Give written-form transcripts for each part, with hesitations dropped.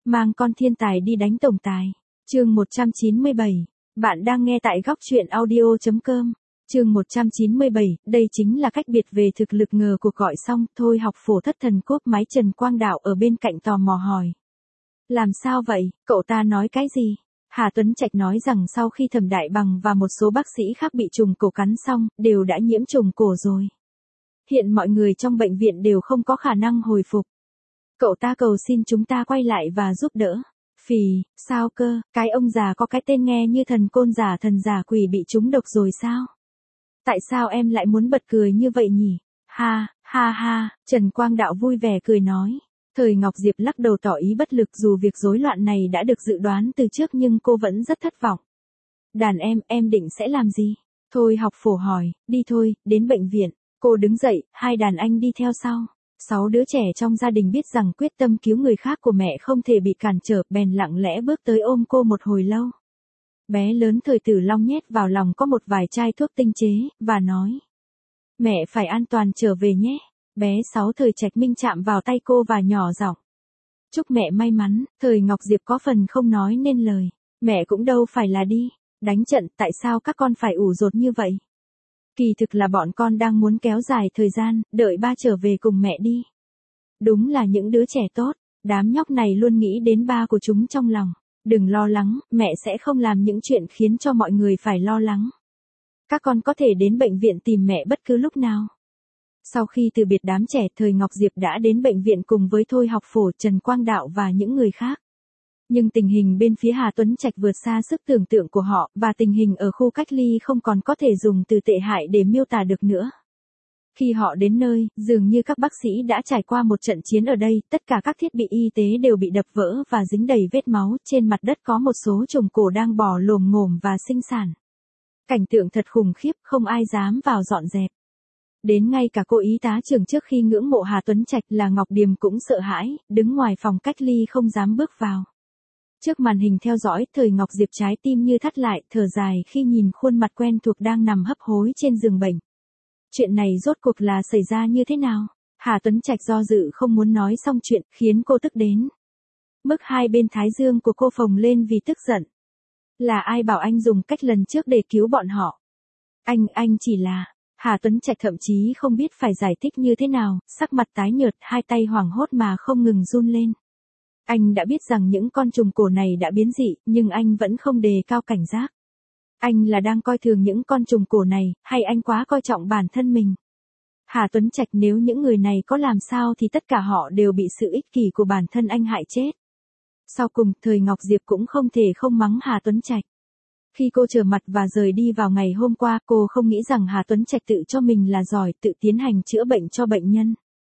Mang con thiên tài đi đánh tổng tài. Chương 197. Bạn đang nghe tại góc truyện audio.com. Chương 197, đây chính là cách biệt về thực lực. Ngờ cuộc gọi xong, Thôi Học Phổ thất thần cốp máy. Trần Quang Đạo ở bên cạnh tò mò hỏi. Làm sao vậy, cậu ta nói cái gì? Hà Tuấn Trạch nói rằng sau khi Thẩm Đại Bằng và một số bác sĩ khác bị trùng cổ cắn xong, đều đã nhiễm trùng cổ rồi. Hiện mọi người trong bệnh viện đều không có khả năng hồi phục. Cậu ta cầu xin chúng ta quay lại và giúp đỡ. Phì, sao cơ, cái ông già có cái tên nghe như thần côn giả thần giả quỷ bị trúng độc rồi sao? Tại sao em lại muốn bật cười như vậy nhỉ? Ha, ha ha, Trần Quang Đạo vui vẻ cười nói. Thời Ngọc Diệp lắc đầu tỏ ý bất lực, dù việc rối loạn này đã được dự đoán từ trước nhưng cô vẫn rất thất vọng. Đàn em định sẽ làm gì? Thôi Học Phổ hỏi, đi thôi, đến bệnh viện. Cô đứng dậy, hai đàn anh đi theo sau. 6 đứa trẻ trong gia đình biết rằng quyết tâm cứu người khác của mẹ không thể bị cản trở, bèn lặng lẽ bước tới ôm cô một hồi lâu. Bé lớn Thời Tử Long nhét vào lòng có một vài chai thuốc tinh chế, và nói. Mẹ phải an toàn trở về nhé. Bé 6 Thời Trạch Minh chạm vào tay cô và nhỏ giọng. Chúc mẹ may mắn. Thời Ngọc Diệp có phần không nói nên lời. Mẹ cũng đâu phải là đi đánh trận, tại sao các con phải ủ rột như vậy? Kỳ thực là bọn con đang muốn kéo dài thời gian, đợi ba trở về cùng mẹ đi. Đúng là những đứa trẻ tốt, đám nhóc này luôn nghĩ đến ba của chúng trong lòng. Đừng lo lắng, mẹ sẽ không làm những chuyện khiến cho mọi người phải lo lắng. Các con có thể đến bệnh viện tìm mẹ bất cứ lúc nào. Sau khi từ biệt đám trẻ, Thời Ngọc Diệp đã đến bệnh viện cùng với Thôi Học Phổ, Trần Quang Đạo và những người khác. Nhưng tình hình bên phía Hà Tuấn Trạch vượt xa sức tưởng tượng của họ, và tình hình ở khu cách ly không còn có thể dùng từ tệ hại để miêu tả được nữa. Khi họ đến nơi, dường như các bác sĩ đã trải qua một trận chiến ở đây, tất cả các thiết bị y tế đều bị đập vỡ và dính đầy vết máu, trên mặt đất có một số trùng cổ đang bò lồm ngồm và sinh sản. Cảnh tượng thật khủng khiếp, không ai dám vào dọn dẹp. Đến ngay cả cô y tá trưởng trước khi ngưỡng mộ Hà Tuấn Trạch là Ngọc Điềm cũng sợ hãi, đứng ngoài phòng cách ly không dám bước vào. Trước màn hình theo dõi, Thời Ngọc Diệp trái tim như thắt lại, thở dài khi nhìn khuôn mặt quen thuộc đang nằm hấp hối trên giường bệnh. Chuyện này rốt cuộc là xảy ra như thế nào? Hà Tuấn Trạch do dự không muốn nói xong chuyện, khiến cô tức đến. Mức hai bên thái dương của cô phồng lên vì tức giận. Là ai bảo anh dùng cách lần trước để cứu bọn họ? Anh chỉ là... Hà Tuấn Trạch thậm chí không biết phải giải thích như thế nào, sắc mặt tái nhợt, hai tay hoảng hốt mà không ngừng run lên. Anh đã biết rằng những con trùng cổ này đã biến dị, nhưng anh vẫn không đề cao cảnh giác. Anh là đang coi thường những con trùng cổ này, hay anh quá coi trọng bản thân mình? Hà Tuấn Trạch, nếu những người này có làm sao thì tất cả họ đều bị sự ích kỷ của bản thân anh hại chết. Sau cùng, Thời Ngọc Diệp cũng không thể không mắng Hà Tuấn Trạch. Khi cô trở mặt và rời đi vào ngày hôm qua, cô không nghĩ rằng Hà Tuấn Trạch tự cho mình là giỏi, tự tiến hành chữa bệnh cho bệnh nhân.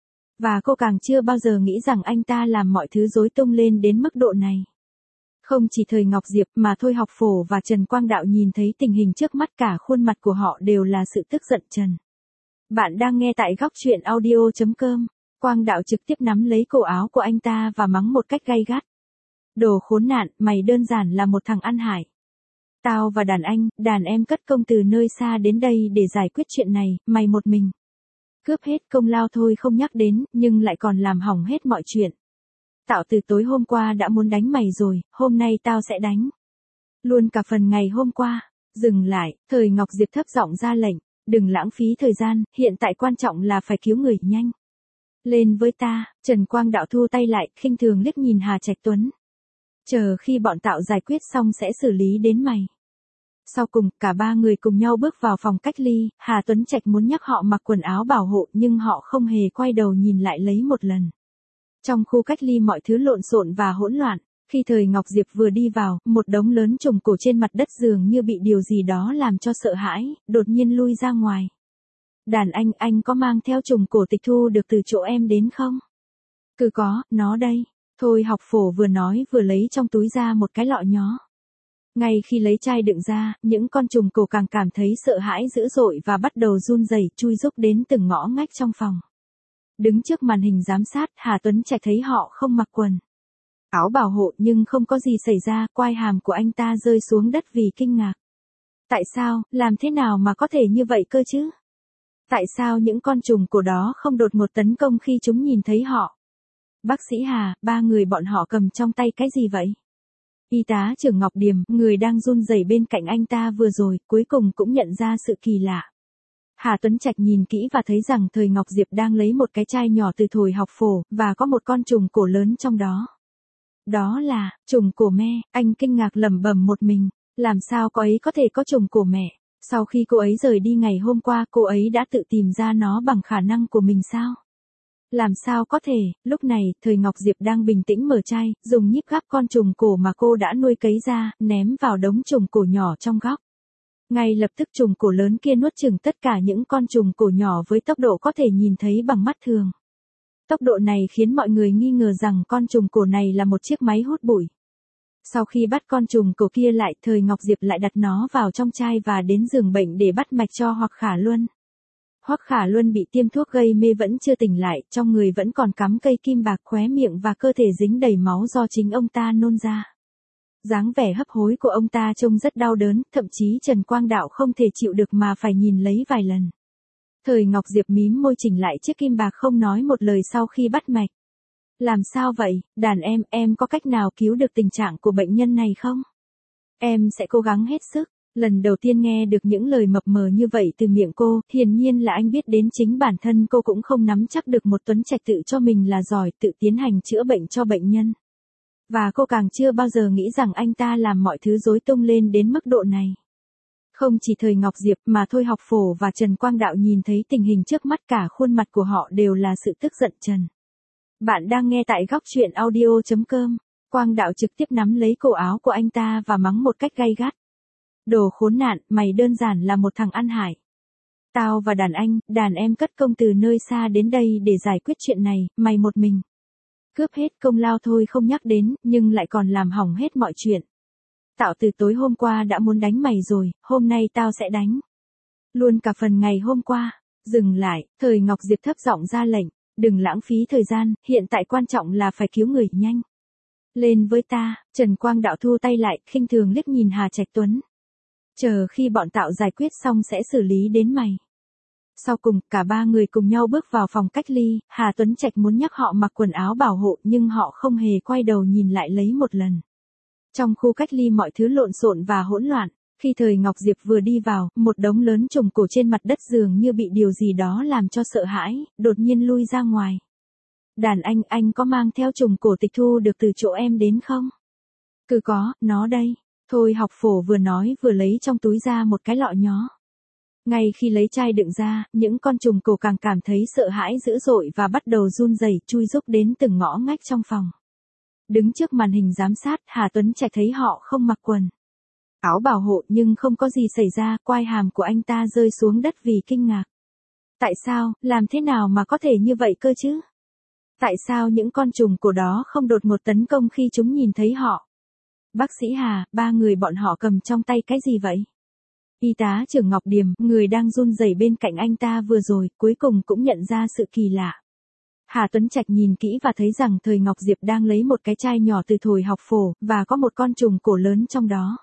Và cô càng chưa bao giờ nghĩ rằng anh ta làm mọi thứ rối tung lên đến mức độ này. Không chỉ Thời Ngọc Diệp mà Thôi Học Phổ và Trần Quang Đạo nhìn thấy tình hình trước mắt, cả khuôn mặt của họ đều là sự tức giận trần. Bạn đang nghe tại góc truyện audio.com. Quang Đạo trực tiếp nắm lấy cổ áo của anh ta và mắng một cách gay gắt. Đồ khốn nạn, mày đơn giản là một thằng ăn hại. Tao và đàn em cất công từ nơi xa đến đây để giải quyết chuyện này, mày một mình. Cướp hết công lao thôi không nhắc đến, nhưng lại còn làm hỏng hết mọi chuyện. Tao từ tối hôm qua đã muốn đánh mày rồi, hôm nay tao sẽ đánh. Luôn cả phần ngày hôm qua. Dừng lại, Thời Ngọc Diệp thấp giọng ra lệnh, đừng lãng phí thời gian, hiện tại quan trọng là phải cứu người nhanh. Lên với ta. Trần Quang Đạo thu tay lại, khinh thường liếc nhìn Hà Trạch Tuấn. Chờ khi bọn tao giải quyết xong sẽ xử lý đến mày. Sau cùng, cả ba người cùng nhau bước vào phòng cách ly, Hà Tuấn Trạch muốn nhắc họ mặc quần áo bảo hộ nhưng họ không hề quay đầu nhìn lại lấy một lần. Trong khu cách ly mọi thứ lộn xộn và hỗn loạn, khi Thời Ngọc Diệp vừa đi vào, một đống lớn trùng cổ trên mặt đất dường như bị điều gì đó làm cho sợ hãi, đột nhiên lui ra ngoài. Đàn anh có mang theo trùng cổ tịch thu được từ chỗ em đến không? Cứ có, nó đây. Thôi Học Phổ vừa nói vừa lấy trong túi ra một cái lọ nhó. Ngay khi lấy chai đựng ra, những con trùng cổ càng cảm thấy sợ hãi dữ dội và bắt đầu run rẩy chui rúc đến từng ngõ ngách trong phòng. Đứng trước màn hình giám sát, Hà Tuấn Trạch thấy họ không mặc quần áo bảo hộ nhưng không có gì xảy ra, quai hàm của anh ta rơi xuống đất vì kinh ngạc. Tại sao, làm thế nào mà có thể như vậy cơ chứ? Tại sao những con trùng cổ đó không đột ngột tấn công khi chúng nhìn thấy họ? Bác sĩ Hà, ba người bọn họ cầm trong tay cái gì vậy? Y tá trưởng Ngọc Điềm, người đang run rẩy bên cạnh anh ta vừa rồi, cuối cùng cũng nhận ra sự kỳ lạ. Hà Tuấn Trạch nhìn kỹ và thấy rằng Thời Ngọc Diệp đang lấy một cái chai nhỏ từ thồi học phổ, và có một con trùng cổ lớn trong đó. Đó là, trùng cổ me, anh kinh ngạc lẩm bẩm một mình. Làm sao cô ấy có thể có trùng cổ mẹ? Sau khi cô ấy rời đi ngày hôm qua, cô ấy đã tự tìm ra nó bằng khả năng của mình sao? Làm sao có thể, lúc này, Thời Ngọc Diệp đang bình tĩnh mở chai, dùng nhíp gắp con trùng cổ mà cô đã nuôi cấy ra, ném vào đống trùng cổ nhỏ trong góc. Ngay lập tức trùng cổ lớn kia nuốt chửng tất cả những con trùng cổ nhỏ với tốc độ có thể nhìn thấy bằng mắt thường. Tốc độ này khiến mọi người nghi ngờ rằng con trùng cổ này là một chiếc máy hút bụi. Sau khi bắt con trùng cổ kia lại, Thời Ngọc Diệp lại đặt nó vào trong chai và đến giường bệnh để bắt mạch cho Hoắc Khả Luân. Hoắc Khả Luân bị tiêm thuốc gây mê vẫn chưa tỉnh lại, trong người vẫn còn cắm cây kim bạc, khóe miệng và cơ thể dính đầy máu do chính ông ta nôn ra. Dáng vẻ hấp hối của ông ta trông rất đau đớn, thậm chí Trần Quang Đạo không thể chịu được mà phải nhìn lấy vài lần. Thời Ngọc Diệp mím môi chỉnh lại chiếc kim bạc không nói một lời sau khi bắt mạch. Làm sao vậy, đàn em có cách nào cứu được tình trạng của bệnh nhân này không? Em sẽ cố gắng hết sức. Lần đầu tiên nghe được những lời mập mờ như vậy từ miệng cô, hiển nhiên là anh biết đến chính bản thân cô cũng không nắm chắc được một Tuấn Trạch tự cho mình là giỏi tự tiến hành chữa bệnh cho bệnh nhân. Và cô càng chưa bao giờ nghĩ rằng anh ta làm mọi thứ rối tung lên đến mức độ này. Không chỉ Thời Ngọc Diệp mà Thôi Học Phổ và Trần Quang Đạo nhìn thấy tình hình trước mắt, cả khuôn mặt của họ đều là sự tức giận trần. Bạn đang nghe tại góc truyện audio.com. Quang Đạo trực tiếp nắm lấy cổ áo của anh ta và mắng một cách gay gắt. Đồ khốn nạn, mày đơn giản là một thằng ăn hại. Tao và đàn em cất công từ nơi xa đến đây để giải quyết chuyện này, mày một mình. Cướp hết công lao thôi không nhắc đến, nhưng lại còn làm hỏng hết mọi chuyện. Tao từ tối hôm qua đã muốn đánh mày rồi, hôm nay tao sẽ đánh. Luôn cả phần ngày hôm qua. Dừng lại, Thời Ngọc Diệp thấp giọng ra lệnh, đừng lãng phí thời gian, hiện tại quan trọng là phải cứu người nhanh. Lên với ta, Trần Quang Đạo thu tay lại, khinh thường liếc nhìn Hà Trạch Tuấn. Chờ khi bọn tao giải quyết xong sẽ xử lý đến mày. Sau cùng, cả ba người cùng nhau bước vào phòng cách ly, Hà Tuấn Trạch muốn nhắc họ mặc quần áo bảo hộ nhưng họ không hề quay đầu nhìn lại lấy một lần. Trong khu cách ly mọi thứ lộn xộn và hỗn loạn, khi Thời Ngọc Diệp vừa đi vào, một đống lớn trùng cổ trên mặt đất dường như bị điều gì đó làm cho sợ hãi, đột nhiên lui ra ngoài. Đàn anh có mang theo trùng cổ tịch thu được từ chỗ em đến không? Cứ có, nó đây. Thôi Học Phổ vừa nói vừa lấy trong túi ra một cái lọ nhó. Ngay khi lấy chai đựng ra, những con trùng cổ càng cảm thấy sợ hãi dữ dội và bắt đầu run rẩy chui rúc đến từng ngõ ngách trong phòng. Đứng trước màn hình giám sát, Hà Tuấn Trạch thấy họ không mặc quần áo bảo hộ nhưng không có gì xảy ra, quai hàm của anh ta rơi xuống đất vì kinh ngạc. Tại sao, làm thế nào mà có thể như vậy cơ chứ? Tại sao những con trùng cổ đó không đột ngột tấn công khi chúng nhìn thấy họ? Bác sĩ Hà, ba người bọn họ cầm trong tay cái gì vậy? Y tá trưởng Ngọc Điềm, người đang run rẩy bên cạnh anh ta vừa rồi, cuối cùng cũng nhận ra sự kỳ lạ. Hà Tuấn Trạch nhìn kỹ và thấy rằng Thời Ngọc Diệp đang lấy một cái chai nhỏ từ thồi học phổ, và có một con trùng cổ lớn trong đó.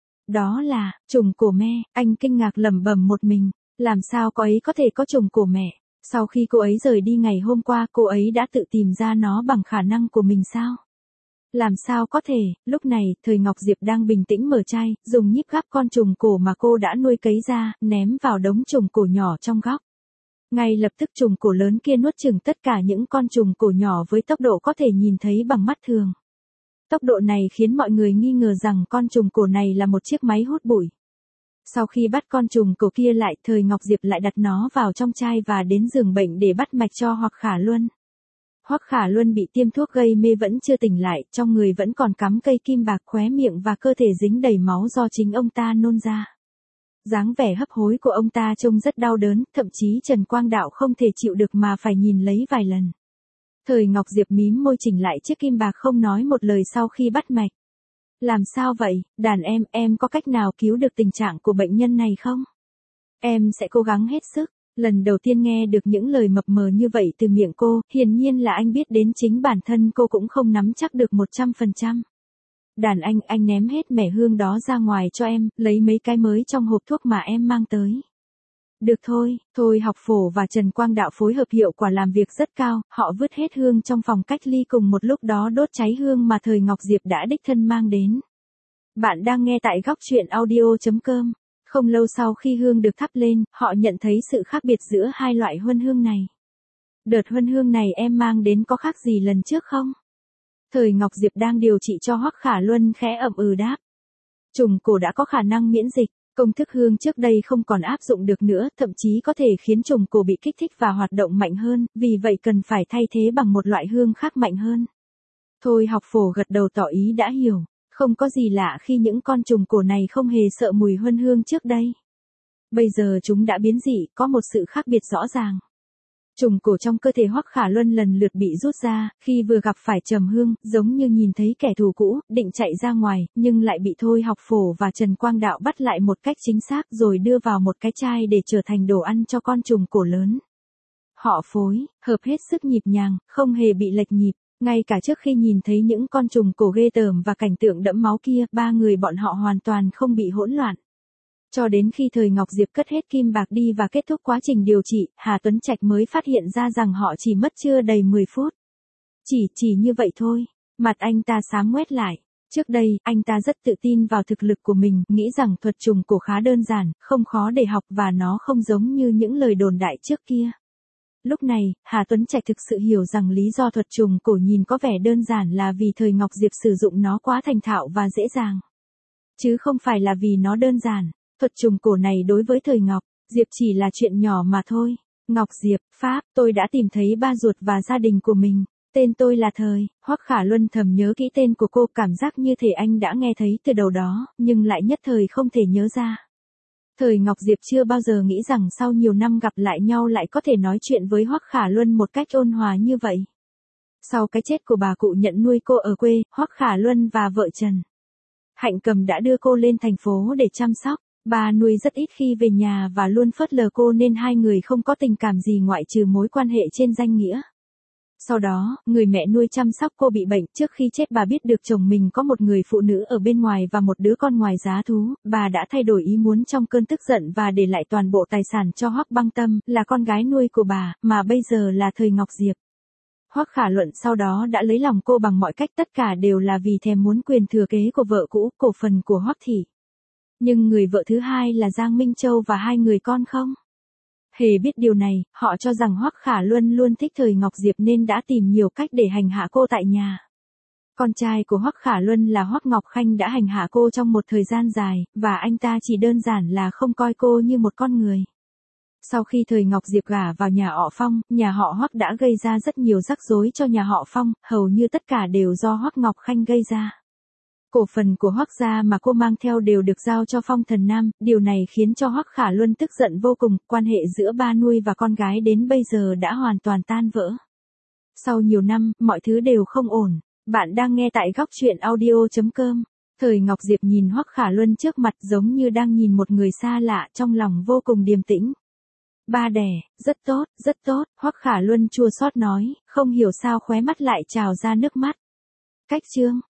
Đó là, trùng cổ me, anh kinh ngạc lẩm bẩm một mình. Làm sao cô ấy có thể có trùng cổ mẹ? Sau khi cô ấy rời đi ngày hôm qua, cô ấy đã tự tìm ra nó bằng khả năng của mình sao? Làm sao có thể, lúc này, Thời Ngọc Diệp đang bình tĩnh mở chai, dùng nhíp gắp con trùng cổ mà cô đã nuôi cấy ra, ném vào đống trùng cổ nhỏ trong góc. Ngay lập tức trùng cổ lớn kia nuốt chửng tất cả những con trùng cổ nhỏ với tốc độ có thể nhìn thấy bằng mắt thường. Tốc độ này khiến mọi người nghi ngờ rằng con trùng cổ này là một chiếc máy hút bụi. Sau khi bắt con trùng cổ kia lại, Thời Ngọc Diệp lại đặt nó vào trong chai và đến giường bệnh để bắt mạch cho Hoắc Khả Luân. Hoắc Khả Luân bị tiêm thuốc gây mê vẫn chưa tỉnh lại, trong người vẫn còn cắm cây kim bạc, khóe miệng và cơ thể dính đầy máu do chính ông ta nôn ra. Dáng vẻ hấp hối của ông ta trông rất đau đớn, thậm chí Trần Quang Đạo không thể chịu được mà phải nhìn lấy vài lần. Thời Ngọc Diệp mím môi chỉnh lại chiếc kim bạc không nói một lời sau khi bắt mạch. Làm sao vậy, đàn em có cách nào cứu được tình trạng của bệnh nhân này không? Em sẽ cố gắng hết sức. Lần đầu tiên nghe được những lời mập mờ như vậy từ miệng cô, hiển nhiên là anh biết đến chính bản thân cô cũng không nắm chắc được 100%. Đàn anh ném hết mẻ hương đó ra ngoài cho em, lấy mấy cái mới trong hộp thuốc mà em mang tới. Được thôi, Thôi Học Phổ và Trần Quang Đạo phối hợp hiệu quả làm việc rất cao, họ vứt hết hương trong phòng cách ly cùng một lúc đó đốt cháy hương mà thời Ngọc Diệp đã đích thân mang đến. Bạn đang nghe tại góc truyện audio.com. Không lâu sau khi hương được thắp lên, họ nhận thấy sự khác biệt giữa hai loại huân hương này. Đợt huân hương này em mang đến có khác gì lần trước không? Thời Ngọc Diệp đang điều trị cho Hoắc Khả Luân khẽ ậm ừ đáp. Trùng cổ đã có khả năng miễn dịch, công thức hương trước đây không còn áp dụng được nữa, thậm chí có thể khiến trùng cổ bị kích thích và hoạt động mạnh hơn, vì vậy cần phải thay thế bằng một loại hương khác mạnh hơn. Thôi Học Phổ gật đầu tỏ ý đã hiểu, không có gì lạ khi những con trùng cổ này không hề sợ mùi huân hương trước đây. Bây giờ chúng đã biến dị, có một sự khác biệt rõ ràng. Trùng cổ trong cơ thể Hoắc Khả Luân lần lượt bị rút ra, khi vừa gặp phải Trầm Hương, giống như nhìn thấy kẻ thù cũ, định chạy ra ngoài, nhưng lại bị Thôi Học Phổ và Trần Quang Đạo bắt lại một cách chính xác rồi đưa vào một cái chai để trở thành đồ ăn cho con trùng cổ lớn. Họ phối, hợp hết sức nhịp nhàng, không hề bị lệch nhịp, ngay cả trước khi nhìn thấy những con trùng cổ ghê tởm và cảnh tượng đẫm máu kia, ba người bọn họ hoàn toàn không bị hỗn loạn. Cho đến khi thời Ngọc Diệp cất hết kim bạc đi và kết thúc quá trình điều trị, Hà Tuấn Trạch mới phát hiện ra rằng họ chỉ mất chưa đầy 10 phút. Chỉ như vậy thôi, mặt anh ta xám ngoét lại. Trước đây, anh ta rất tự tin vào thực lực của mình, nghĩ rằng thuật trùng cổ khá đơn giản, không khó để học và nó không giống như những lời đồn đại trước kia. Lúc này, Hà Tuấn Trạch thực sự hiểu rằng lý do thuật trùng cổ nhìn có vẻ đơn giản là vì thời Ngọc Diệp sử dụng nó quá thành thạo và dễ dàng. Chứ không phải là vì nó đơn giản. Thuật trùng cổ này đối với thời Ngọc Diệp chỉ là chuyện nhỏ mà thôi. Ngọc Diệp, Pháp, tôi đã tìm thấy ba ruột và gia đình của mình. Tên tôi là Thời. Hoắc Khả Luân thầm nhớ kỹ tên của cô, cảm giác như thể anh đã nghe thấy từ đầu đó, nhưng lại nhất thời không thể nhớ ra. Thời Ngọc Diệp chưa bao giờ nghĩ rằng sau nhiều năm gặp lại nhau lại có thể nói chuyện với Hoắc Khả Luân một cách ôn hòa như vậy. Sau cái chết của bà cụ nhận nuôi cô ở quê, Hoắc Khả Luân và vợ Trần Hạnh Cầm đã đưa cô lên thành phố để chăm sóc. Bà nuôi rất ít khi về nhà và luôn phớt lờ cô nên hai người không có tình cảm gì ngoại trừ mối quan hệ trên danh nghĩa. Sau đó, người mẹ nuôi chăm sóc cô bị bệnh, trước khi chết bà biết được chồng mình có một người phụ nữ ở bên ngoài và một đứa con ngoài giá thú, bà đã thay đổi ý muốn trong cơn tức giận và để lại toàn bộ tài sản cho Hoắc Băng Tâm, là con gái nuôi của bà, mà bây giờ là thời Ngọc Diệp. Hoắc Khả Luận sau đó đã lấy lòng cô bằng mọi cách, tất cả đều là vì thèm muốn quyền thừa kế của vợ cũ, cổ phần của Hoắc thị. Nhưng người vợ thứ hai là Giang Minh Châu và hai người con không hề biết điều này, họ cho rằng Hoắc Khả Luân luôn thích thời Ngọc Diệp nên đã tìm nhiều cách để hành hạ cô tại nhà. Con trai của Hoắc Khả Luân là Hoắc Ngọc Khanh đã hành hạ cô trong một thời gian dài, và anh ta chỉ đơn giản là không coi cô như một con người. Sau khi thời Ngọc Diệp gả vào nhà họ Phong, nhà họ Hoắc đã gây ra rất nhiều rắc rối cho nhà họ Phong, hầu như tất cả đều do Hoắc Ngọc Khanh gây ra. Cổ phần của Hoắc gia mà cô mang theo đều được giao cho Phong Thần Nam, điều này khiến cho Hoắc Khả Luân tức giận vô cùng, quan hệ giữa ba nuôi và con gái đến bây giờ đã hoàn toàn tan vỡ. Sau nhiều năm, mọi thứ đều không ổn. Bạn đang nghe tại góc truyện audio.com. Thời Ngọc Diệp nhìn Hoắc Khả Luân trước mặt giống như đang nhìn một người xa lạ, trong lòng vô cùng điềm tĩnh. Ba đẻ, rất tốt, Hoắc Khả Luân chua xót nói, không hiểu sao khóe mắt lại trào ra nước mắt. Cách chương